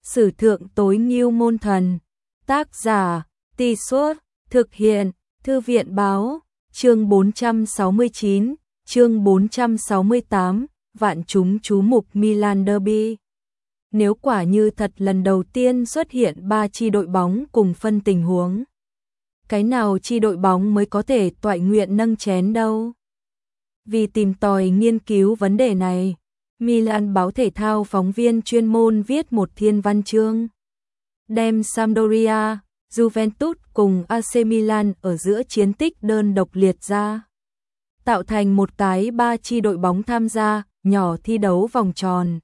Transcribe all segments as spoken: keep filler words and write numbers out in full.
Sử thượng tối ngưu môn thần. Tác giả, Tì Suốt, thực hiện, Thư viện báo, chương bốn trăm sáu mươi chín, chương bốn trăm sáu mươi tám, vạn chúng chú mục Milan Derby. Nếu quả như thật lần đầu tiên xuất hiện ba chi đội bóng cùng phân tình huống, cái nào chi đội bóng mới có thể toại nguyện nâng chén đâu? Vì tìm tòi nghiên cứu vấn đề này, Milan báo thể thao phóng viên chuyên môn viết một thiên văn chương, đem Sampdoria, Juventus cùng a xê Milan ở giữa chiến tích đơn độc liệt ra, tạo thành một cái ba chi đội bóng tham gia nhỏ thi đấu vòng tròn.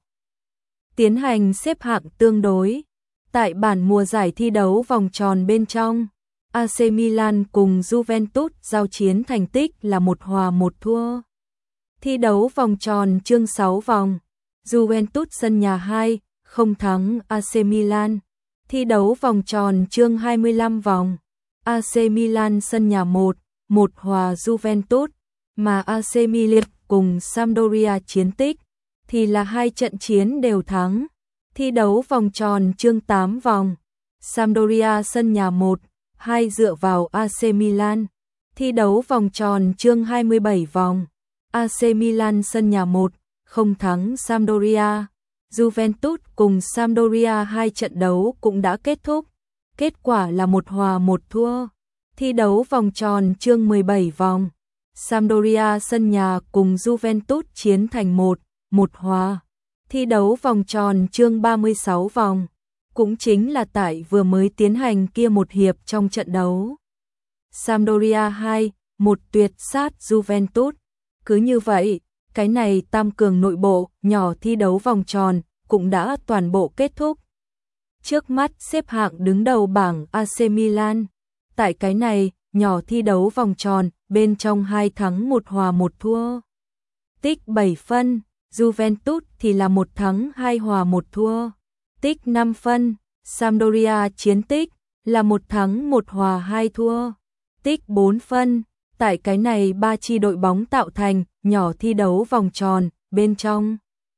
Tiến hành xếp hạng tương đối. Tại bản mùa giải thi đấu vòng tròn bên trong, a xê Milan cùng Juventus giao chiến thành tích là một hòa một thua. Thi đấu vòng tròn chương sáu vòng, Juventus sân nhà hai, không thắng a xê Milan. Thi đấu vòng tròn chương hai mươi lăm vòng, a xê Milan sân nhà một, một hòa Juventus, mà a xê Milan cùng Sampdoria chiến tích thì là hai trận chiến đều thắng. Thi đấu vòng tròn chương tám vòng, Sampdoria sân nhà một, hai dựa vào a xê Milan. Thi đấu vòng tròn chương hai mươi bảy vòng, a xê Milan sân nhà một, không thắng Sampdoria. Juventus cùng Sampdoria hai trận đấu cũng đã kết thúc, kết quả là một hòa một thua. Thi đấu vòng tròn chương mười bảy vòng, Sampdoria sân nhà cùng Juventus chiến thành một, một hòa. Thi đấu vòng tròn chương ba mươi sáu vòng, cũng chính là tại vừa mới tiến hành kia một hiệp trong trận đấu. Sampdoria hai, một tuyệt sát Juventus. Cứ như vậy, cái này tam cường nội bộ, nhỏ thi đấu vòng tròn, cũng đã toàn bộ kết thúc. Trước mắt xếp hạng đứng đầu bảng a xê Milan. Tại cái này, nhỏ thi đấu vòng tròn, bên trong hai thắng một hòa một thua. Tích bảy phân, Juventus thì là một thắng hai hòa một thua. Tích năm phân, Sampdoria chiến tích là một thắng một hòa hai thua. Tích bốn phân, tại cái này ba chi đội bóng tạo thành nhỏ thi đấu vòng tròn, bên trong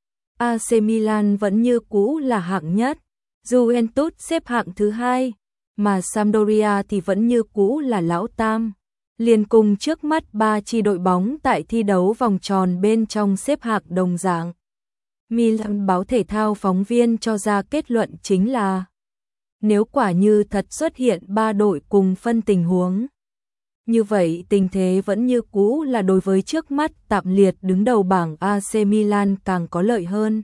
a xê Milan vẫn như cũ là hạng nhất, Juventus xếp hạng thứ hai, mà Sampdoria thì vẫn như cũ là lão tam. Liền cùng trước mắt ba chi đội bóng tại thi đấu vòng tròn bên trong xếp hạng đồng dạng. Milan báo thể thao phóng viên cho ra kết luận chính là, nếu quả như thật xuất hiện ba đội cùng phân tình huống, như vậy tình thế vẫn như cũ là đối với trước mắt tạm liệt đứng đầu bảng a xê Milan càng có lợi hơn.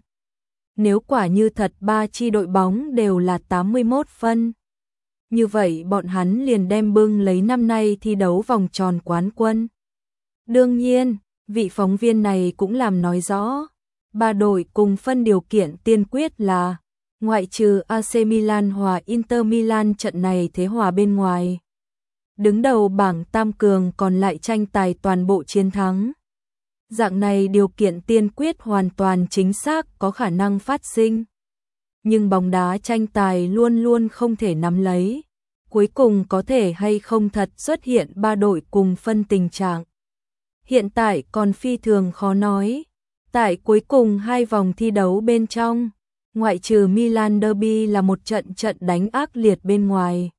Nếu quả như thật ba chi đội bóng đều là tám mươi mốt phân, như vậy bọn hắn liền đem bưng lấy năm nay thi đấu vòng tròn quán quân. Đương nhiên, vị phóng viên này cũng làm nói rõ, ba đội cùng phân điều kiện tiên quyết là, ngoại trừ a xê Milan hòa Inter Milan trận này thế hòa bên ngoài, đứng đầu bảng tam cường còn lại tranh tài toàn bộ chiến thắng. Dạng này điều kiện tiên quyết hoàn toàn chính xác có khả năng phát sinh. Nhưng bóng đá tranh tài luôn luôn không thể nắm lấy, cuối cùng có thể hay không thật xuất hiện ba đội cùng phân tình trạng. Hiện tại còn phi thường khó nói. Tại cuối cùng hai vòng thi đấu bên trong, ngoại trừ Milan Derby là một trận trận đánh ác liệt bên ngoài,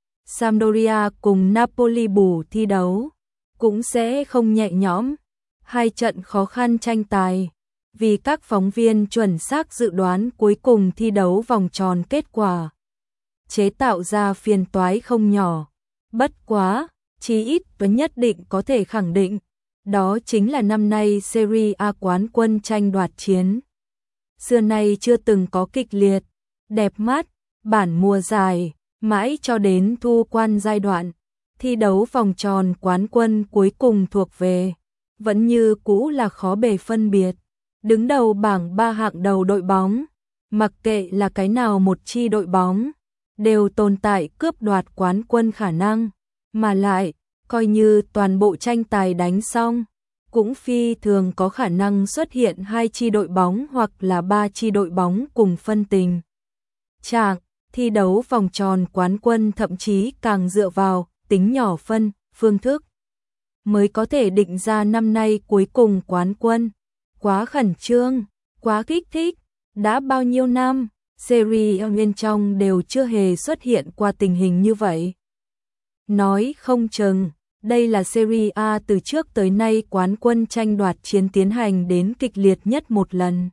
Sampdoria cùng Napoli bù thi đấu cũng sẽ không nhẹ nhõm. Hai trận khó khăn tranh tài, vì các phóng viên chuẩn xác dự đoán cuối cùng thi đấu vòng tròn kết quả, chế tạo ra phiền toái không nhỏ. Bất quá, chí ít vẫn nhất định có thể khẳng định, đó chính là năm nay Serie A quán quân tranh đoạt chiến. Xưa nay chưa từng có kịch liệt, đẹp mắt, bản mùa giải, mãi cho đến thu quan giai đoạn, thi đấu vòng tròn quán quân cuối cùng thuộc về, vẫn như cũ là khó bề phân biệt. Đứng đầu bảng ba hạng đầu đội bóng, mặc kệ là cái nào một chi đội bóng, đều tồn tại cướp đoạt quán quân khả năng, mà lại, coi như toàn bộ tranh tài đánh xong, cũng phi thường có khả năng xuất hiện hai chi đội bóng hoặc là ba chi đội bóng cùng phân tình trạng. Thi đấu vòng tròn quán quân thậm chí càng dựa vào tính nhỏ phân, phương thức mới có thể định ra năm nay cuối cùng quán quân. Quá khẩn trương, quá kích thích, đã bao nhiêu năm, series bên trong đều chưa hề xuất hiện qua tình hình như vậy. Nói không chừng, đây là Serie A từ trước tới nay quán quân tranh đoạt chiến tiến hành đến kịch liệt nhất một lần.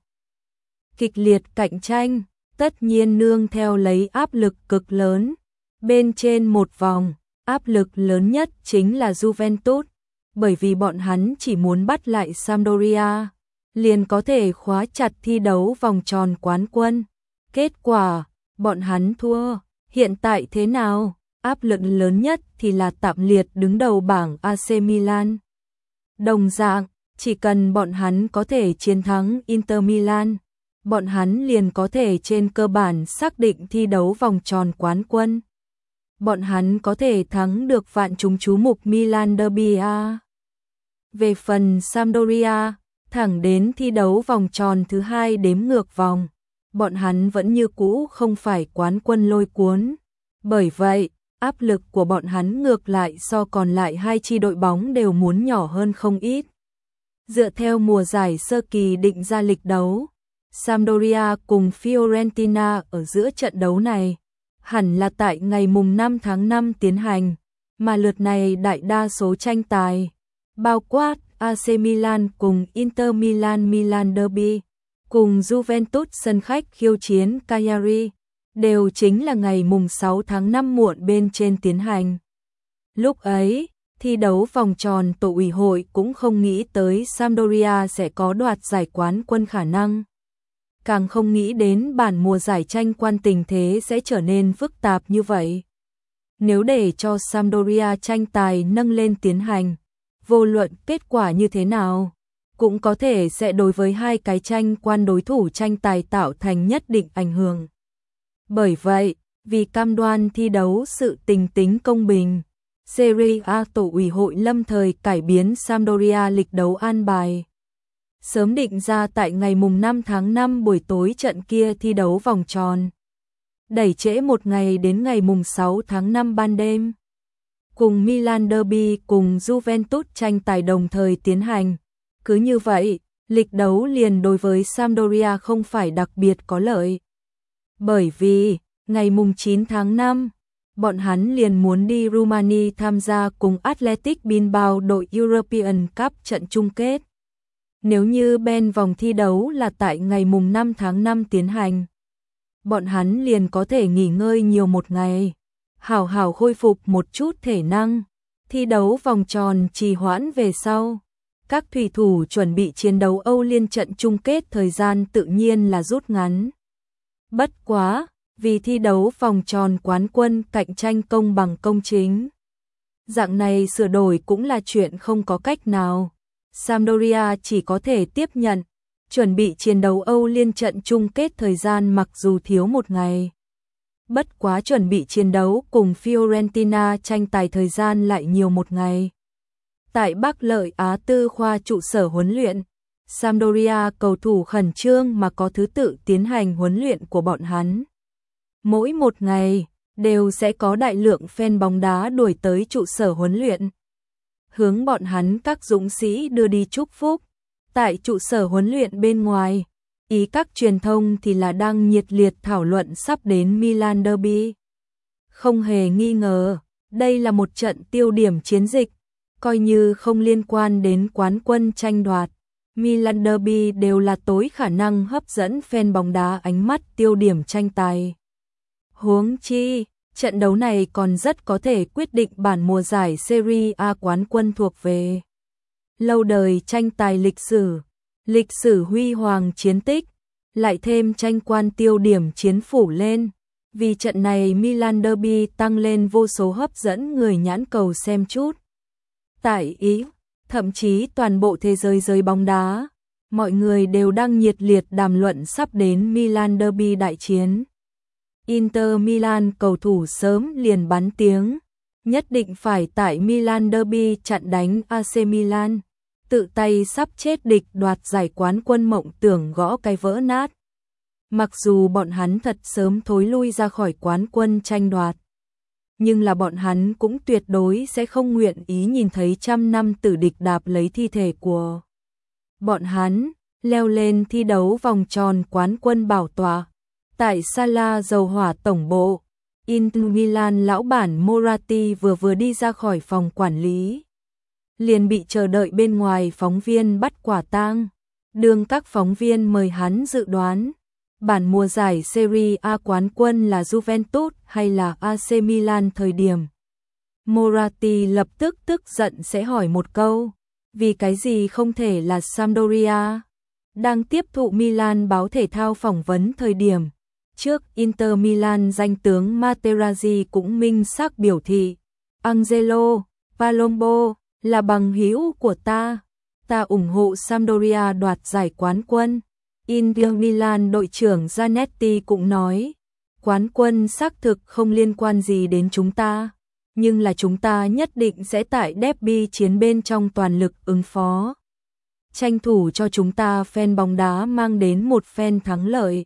Kịch liệt cạnh tranh, tất nhiên nương theo lấy áp lực cực lớn. Bên trên một vòng, áp lực lớn nhất chính là Juventus, bởi vì bọn hắn chỉ muốn bắt lại Sampdoria, liền có thể khóa chặt thi đấu vòng tròn quán quân. Kết quả, bọn hắn thua. Hiện tại thế nào? Áp lực lớn nhất thì là tạm liệt đứng đầu bảng a xê Milan. Đồng dạng, chỉ cần bọn hắn có thể chiến thắng Inter Milan, bọn hắn liền có thể trên cơ bản xác định thi đấu vòng tròn quán quân. Bọn hắn có thể thắng được vạn chúng chú mục Milan Derby A. Về phần Sampdoria, thẳng đến thi đấu vòng tròn thứ hai đếm ngược vòng, bọn hắn vẫn như cũ không phải quán quân lôi cuốn. Bởi vậy, áp lực của bọn hắn ngược lại so còn lại hai chi đội bóng đều muốn nhỏ hơn không ít. Dựa theo mùa giải sơ kỳ định ra lịch đấu, Sampdoria cùng Fiorentina ở giữa trận đấu này hẳn là tại ngày mùng năm tháng năm tiến hành, mà lượt này đại đa số tranh tài, bao quát a xê Milan cùng Inter Milan Milan Derby, cùng Juventus sân khách khiêu chiến Cagliari, đều chính là ngày mùng sáu tháng năm muộn bên trên tiến hành. Lúc ấy, thi đấu vòng tròn tổ ủy hội cũng không nghĩ tới Sampdoria sẽ có đoạt giải quán quân khả năng. Càng không nghĩ đến bản mùa giải tranh quan tình thế sẽ trở nên phức tạp như vậy. Nếu để cho Sampdoria tranh tài nâng lên tiến hành, vô luận kết quả như thế nào, cũng có thể sẽ đối với hai cái tranh quan đối thủ tranh tài tạo thành nhất định ảnh hưởng. Bởi vậy, vì cam đoan thi đấu sự tình tính công bình, Serie A tổ ủy hội lâm thời cải biến Sampdoria lịch đấu an bài. Sớm định ra tại ngày mùng năm tháng năm buổi tối trận kia thi đấu vòng tròn. Đẩy trễ một ngày đến ngày mùng sáu tháng năm ban đêm. Cùng Milan Derby cùng Juventus tranh tài đồng thời tiến hành. Cứ như vậy, lịch đấu liền đối với Sampdoria không phải đặc biệt có lợi. Bởi vì, ngày mùng chín tháng năm, bọn hắn liền muốn đi Rumani tham gia cùng Athletic Bilbao đội European Cup trận chung kết. Nếu như bên vòng thi đấu là tại ngày mùng năm tháng năm tiến hành, bọn hắn liền có thể nghỉ ngơi nhiều một ngày, hảo hảo khôi phục một chút thể năng. Thi đấu vòng tròn trì hoãn về sau, các thủy thủ chuẩn bị chiến đấu Âu Liên trận chung kết thời gian tự nhiên là rút ngắn. Bất quá, vì thi đấu vòng tròn quán quân cạnh tranh công bằng công chính. Dạng này sửa đổi cũng là chuyện không có cách nào. Sampdoria chỉ có thể tiếp nhận, chuẩn bị chiến đấu Âu Liên trận chung kết thời gian mặc dù thiếu một ngày. Bất quá chuẩn bị chiến đấu cùng Fiorentina tranh tài thời gian lại nhiều một ngày. Tại Bắc Lợi Á Tư khoa trụ sở huấn luyện, Sampdoria cầu thủ khẩn trương mà có thứ tự tiến hành huấn luyện của bọn hắn. Mỗi một ngày, đều sẽ có đại lượng fan bóng đá đuổi tới trụ sở huấn luyện. Hướng bọn hắn các dũng sĩ đưa đi chúc phúc. Tại trụ sở huấn luyện bên ngoài, ý các truyền thông thì là đang nhiệt liệt thảo luận sắp đến Milan Derby. Không hề nghi ngờ, đây là một trận tiêu điểm chiến dịch, coi như không liên quan đến quán quân tranh đoạt. Milan Derby đều là tối khả năng hấp dẫn fan bóng đá ánh mắt tiêu điểm tranh tài. Huống chi, trận đấu này còn rất có thể quyết định bản mùa giải Serie A quán quân thuộc về. Lâu đời tranh tài lịch sử, lịch sử huy hoàng chiến tích, lại thêm tranh quan tiêu điểm chiến phủ lên. Vì trận này Milan Derby tăng lên vô số hấp dẫn người nhãn cầu xem chút. Tại Ý, thậm chí toàn bộ thế giới giới bóng đá, mọi người đều đang nhiệt liệt đàm luận sắp đến Milan Derby đại chiến. Inter Milan cầu thủ sớm liền bắn tiếng, nhất định phải tại Milan Derby chặn đánh a xê Milan, tự tay sắp chết địch đoạt giải quán quân mộng tưởng gõ cái vỡ nát. Mặc dù bọn hắn thật sớm thối lui ra khỏi quán quân tranh đoạt, nhưng là bọn hắn cũng tuyệt đối sẽ không nguyện ý nhìn thấy trăm năm tử địch đạp lấy thi thể của bọn hắn, leo lên thi đấu vòng tròn quán quân bảo tọa. Tại Sala dầu hỏa tổng bộ, Inter Milan lão bản Moratti vừa vừa đi ra khỏi phòng quản lý, liền bị chờ đợi bên ngoài phóng viên bắt quả tang. Đương các phóng viên mời hắn dự đoán bản mùa giải Serie A quán quân là Juventus hay là a xê Milan thời điểm. Moratti lập tức tức giận sẽ hỏi một câu, vì cái gì không thể là Sampdoria? Đang tiếp thụ Milan báo thể thao phỏng vấn thời điểm trước Inter Milan, danh tướng Materazzi cũng minh xác biểu thị, Angelo Palombo là bằng hữu của ta, ta ủng hộ Sampdoria đoạt giải quán quân. Inter Milan đội trưởng Zanetti cũng nói, quán quân xác thực không liên quan gì đến chúng ta, nhưng là chúng ta nhất định sẽ tại derby chiến bên trong toàn lực ứng phó, tranh thủ cho chúng ta fan bóng đá mang đến một phen thắng lợi.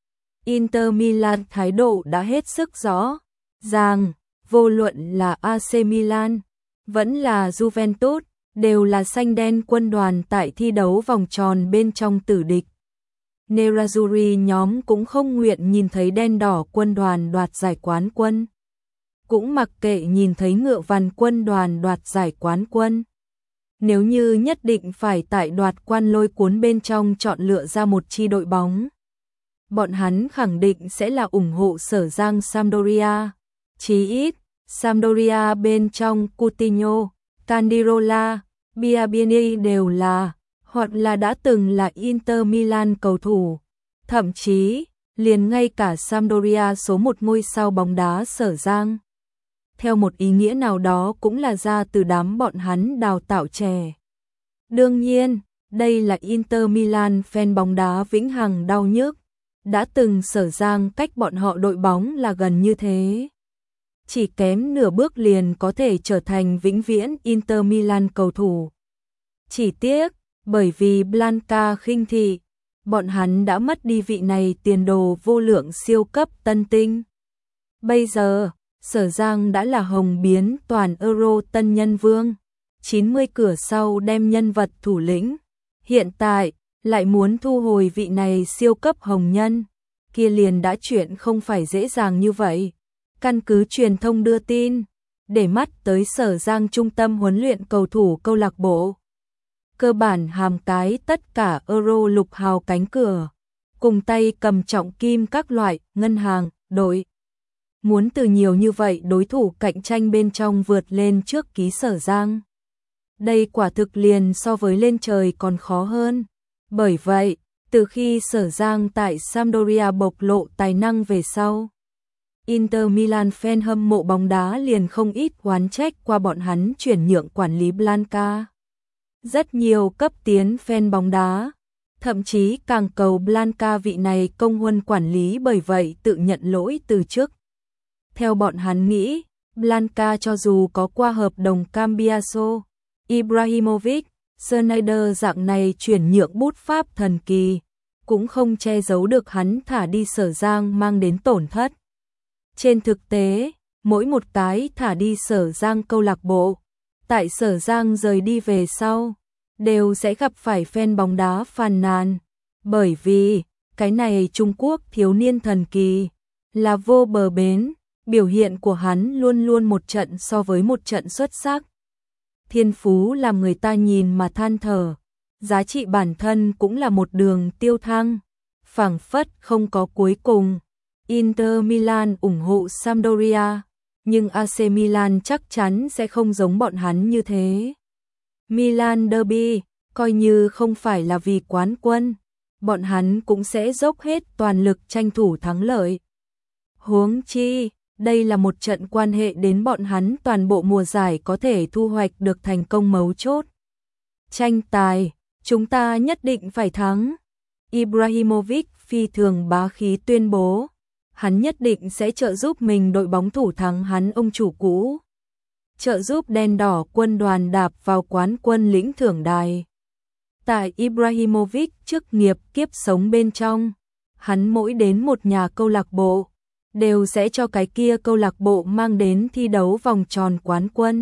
Inter Milan thái độ đã hết sức rõ ràng, vô luận là a xê Milan, vẫn là Juventus, đều là xanh đen quân đoàn tại thi đấu vòng tròn bên trong tử địch. Nerazzurri nhóm cũng không nguyện nhìn thấy đen đỏ quân đoàn đoạt giải quán quân, cũng mặc kệ nhìn thấy ngựa vằn quân đoàn đoạt giải quán quân. Nếu như nhất định phải tại đoạt quan lôi cuốn bên trong chọn lựa ra một chi đội bóng, bọn hắn khẳng định sẽ là ủng hộ sở Giang Sampdoria. Chí ít, Sampdoria bên trong Coutinho, Candirola, Biabiani đều là, hoặc là đã từng là Inter Milan cầu thủ. Thậm chí, liền ngay cả Sampdoria số một ngôi sao bóng đá sở Giang, theo một ý nghĩa nào đó cũng là ra từ đám bọn hắn đào tạo trẻ. Đương nhiên, đây là Inter Milan fan bóng đá vĩnh hằng đau nhức, đã từng sở Giang cách bọn họ đội bóng là gần như thế. Chỉ kém nửa bước liền có thể trở thành vĩnh viễn Inter Milan cầu thủ. Chỉ tiếc, bởi vì Blanca khinh thị, bọn hắn đã mất đi vị này tiền đồ vô lượng siêu cấp tân tinh. Bây giờ, sở Giang đã là hồng biến toàn Euro tân nhân vương, chín mươi cửa sau đem nhân vật thủ lĩnh. Hiện tại, lại muốn thu hồi vị này siêu cấp hồng nhân, kia liền đã chuyện không phải dễ dàng như vậy. Căn cứ truyền thông đưa tin, để mắt tới sở Giang trung tâm huấn luyện cầu thủ câu lạc bộ, cơ bản hàm cái tất cả Euro lục hào cánh cửa, cùng tay cầm trọng kim các loại ngân hàng, đội. Muốn từ nhiều như vậy đối thủ cạnh tranh bên trong vượt lên trước ký sở Giang. Đây quả thực liền so với lên trời còn khó hơn. Bởi vậy, từ khi sở Giang tại Sampdoria bộc lộ tài năng về sau, Inter Milan fan hâm mộ bóng đá liền không ít oán trách qua bọn hắn chuyển nhượng quản lý Blanca. Rất nhiều cấp tiến fan bóng đá, thậm chí càng cầu Blanca vị này công huân quản lý bởi vậy tự nhận lỗi từ chức. Theo bọn hắn nghĩ, Blanca cho dù có qua hợp đồng Cambiaso, Ibrahimovic, Schneider dạng này chuyển nhượng bút pháp thần kỳ, cũng không che giấu được hắn thả đi sở Giang mang đến tổn thất. Trên thực tế, mỗi một cái thả đi sở Giang câu lạc bộ, tại sở Giang rời đi về sau, đều sẽ gặp phải fan bóng đá phàn nàn. Bởi vì, cái này Trung Quốc thiếu niên thần kỳ, là vô bờ bến, biểu hiện của hắn luôn luôn một trận so với một trận xuất sắc. Thiên phú làm người ta nhìn mà than thở, giá trị bản thân cũng là một đường tiêu thăng, phảng phất không có cuối cùng. Inter Milan ủng hộ Sampdoria, nhưng a xê Milan chắc chắn sẽ không giống bọn hắn như thế. Milan Derby, coi như không phải là vì quán quân, bọn hắn cũng sẽ dốc hết toàn lực tranh thủ thắng lợi. Huống chi, đây là một trận quan hệ đến bọn hắn toàn bộ mùa giải có thể thu hoạch được thành công mấu chốt. Tranh tài, chúng ta nhất định phải thắng. Ibrahimovic phi thường bá khí tuyên bố, hắn nhất định sẽ trợ giúp mình đội bóng thủ thắng hắn ông chủ cũ, trợ giúp đen đỏ quân đoàn đạp vào quán quân lĩnh thưởng đài. Tại Ibrahimovic chức nghiệp kiếp sống bên trong, hắn mỗi đến một nhà câu lạc bộ, đều sẽ cho cái kia câu lạc bộ mang đến thi đấu vòng tròn quán quân.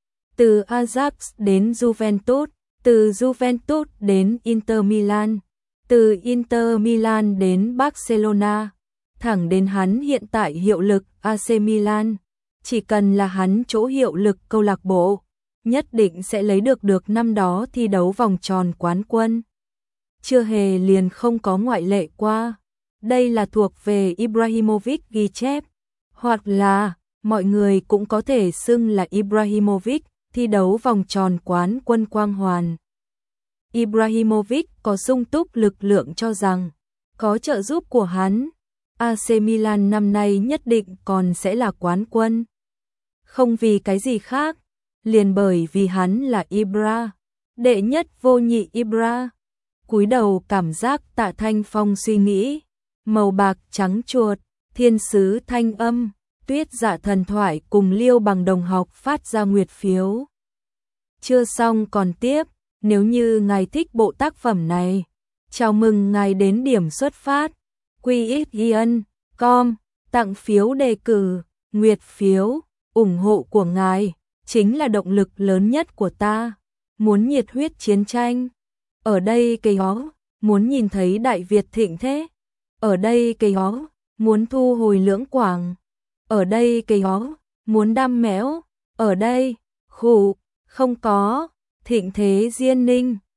Từ Ajax đến Juventus, từ Juventus đến Inter Milan, từ Inter Milan đến Barcelona, thẳng đến hắn hiện tại hiệu lực a xê Milan. Chỉ cần là hắn chỗ hiệu lực câu lạc bộ, nhất định sẽ lấy được được năm đó thi đấu vòng tròn quán quân. Chưa hề liền không có ngoại lệ qua. Đây là thuộc về Ibrahimovic ghi chép, hoặc là mọi người cũng có thể xưng là Ibrahimovic thi đấu vòng tròn quán quân quang hoàn. Ibrahimovic có sung túc lực lượng cho rằng có trợ giúp của hắn, a xê Milan năm nay nhất định còn sẽ là quán quân. Không vì cái gì khác, liền bởi vì hắn là Ibra, đệ nhất vô nhị Ibra. Cúi đầu cảm giác Tạ Thanh Phong suy nghĩ, màu bạc trắng chuột, thiên sứ thanh âm, tuyết dạ thần thoại cùng Liêu Bằng đồng học phát ra nguyệt phiếu. Chưa xong còn tiếp, nếu như ngài thích bộ tác phẩm này, chào mừng ngài đến điểm xuất phát, quy ích yên com, tặng phiếu đề cử, nguyệt phiếu, ủng hộ của ngài, chính là động lực lớn nhất của ta, muốn nhiệt huyết chiến tranh. Ở đây cây ó, muốn nhìn thấy Đại Việt thịnh thế. Ở đây cây ó, muốn thu hồi Lưỡng Quảng. Ở đây cây ó, muốn đam méo. Ở đây, khủ, không có, thịnh thế Diên Ninh.